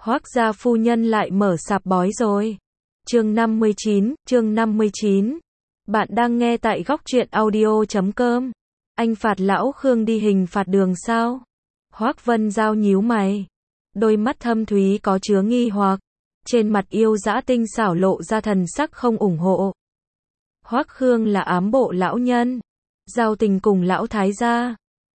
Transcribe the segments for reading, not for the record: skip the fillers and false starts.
Hoác gia phu nhân lại mở sạp bói rồi. Chương 59. Bạn đang nghe tại góc truyện audio.com. Anh phạt lão Khương đi hình phạt đường sao? Hoác Vân Giao nhíu mày. Đôi mắt thâm thúy có chứa nghi hoặc. Trên mặt yêu dã tinh xảo lộ ra thần sắc không ủng hộ. Hoác Khương là ám bộ lão nhân. Giao tình cùng lão thái gia.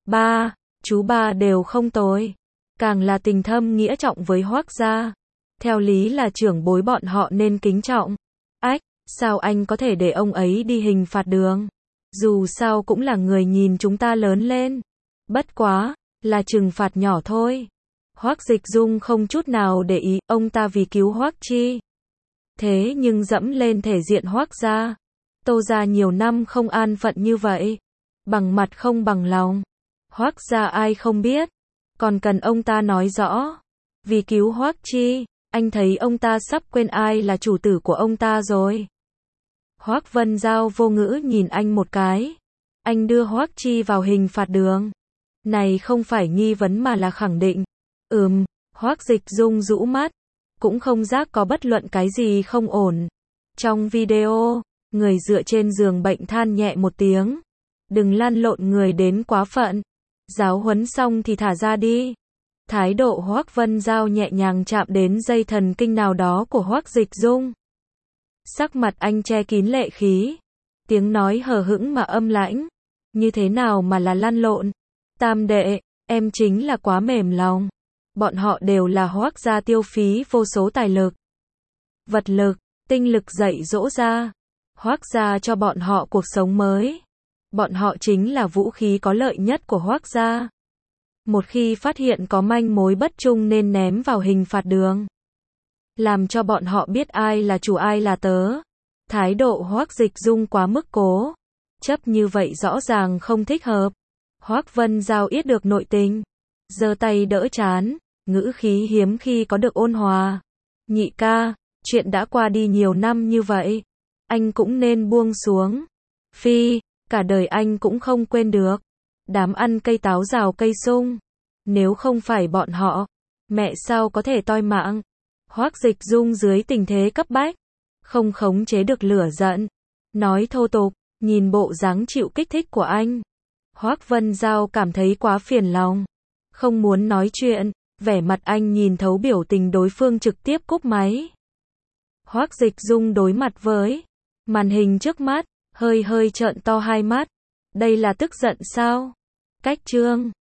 Chú ba đều không tồi. Càng là tình thâm nghĩa trọng với Hoác gia. Theo lý là trưởng bối bọn họ nên kính trọng. Sao anh có thể để ông ấy đi hình phạt đường? Dù sao cũng là người nhìn chúng ta lớn lên. Bất quá, là trừng phạt nhỏ thôi. Hoác Dịch Dung không chút nào để ý, ông ta vì cứu Hoác Chi. Thế nhưng dẫm lên thể diện Hoác gia. Tô gia nhiều năm không an phận như vậy. Bằng mặt không bằng lòng. Hoác gia ai không biết. Còn cần ông ta nói rõ. Vì cứu Hoác Chi, anh thấy ông ta sắp quên ai là chủ tử của ông ta rồi. Hoác Vân Giao vô ngữ nhìn anh một cái. Anh đưa Hoác Chi vào hình phạt đường. Này không phải nghi vấn mà là khẳng định. Hoác Dịch Dung rũ mắt. Cũng không giác có bất luận cái gì không ổn. Trong video, người dựa trên giường bệnh than nhẹ một tiếng. Đừng lăn lộn người đến quá phận. Giáo huấn xong thì thả ra đi. Thái độ Hoác Vân Giao nhẹ nhàng chạm đến dây thần kinh nào đó của Hoác Dịch Dung. Sắc mặt anh che kín lệ khí. Tiếng nói hờ hững mà âm lãnh. Như thế nào mà là lăn lộn? Tam đệ, em chính là quá mềm lòng. Bọn họ đều là Hoác gia tiêu phí vô số tài lực, vật lực, tinh lực dạy dỗ ra. Hoác gia cho bọn họ cuộc sống mới. Bọn họ chính là vũ khí có lợi nhất của Hoác gia. Một khi phát hiện có manh mối bất trung nên ném vào hình phạt đường. Làm cho bọn họ biết ai là chủ ai là tớ. Thái độ Hoác Dịch Dung quá mức cố chấp như vậy rõ ràng không thích hợp. Hoác Vân Giao yết được nội tình. Giơ tay đỡ trán. Ngữ khí hiếm khi có được ôn hòa. Nhị ca, chuyện đã qua đi nhiều năm như vậy. Anh cũng nên buông xuống. Cả đời anh cũng không quên được. Đám ăn cây táo rào cây sung. Nếu không phải bọn họ, mẹ sao có thể toi mạng. Hoác Dịch Dung dưới tình thế cấp bách. Không khống chế được lửa giận. Nói thô tục, nhìn bộ dáng chịu kích thích của anh. Hoác Vân Giao cảm thấy quá phiền lòng. Không muốn nói chuyện. Vẻ mặt anh nhìn thấu biểu tình đối phương trực tiếp cúp máy. Hoác Dịch Dung đối mặt với màn hình trước mắt, hơi trợn to hai mắt. Đây là tức giận sao? Cách chương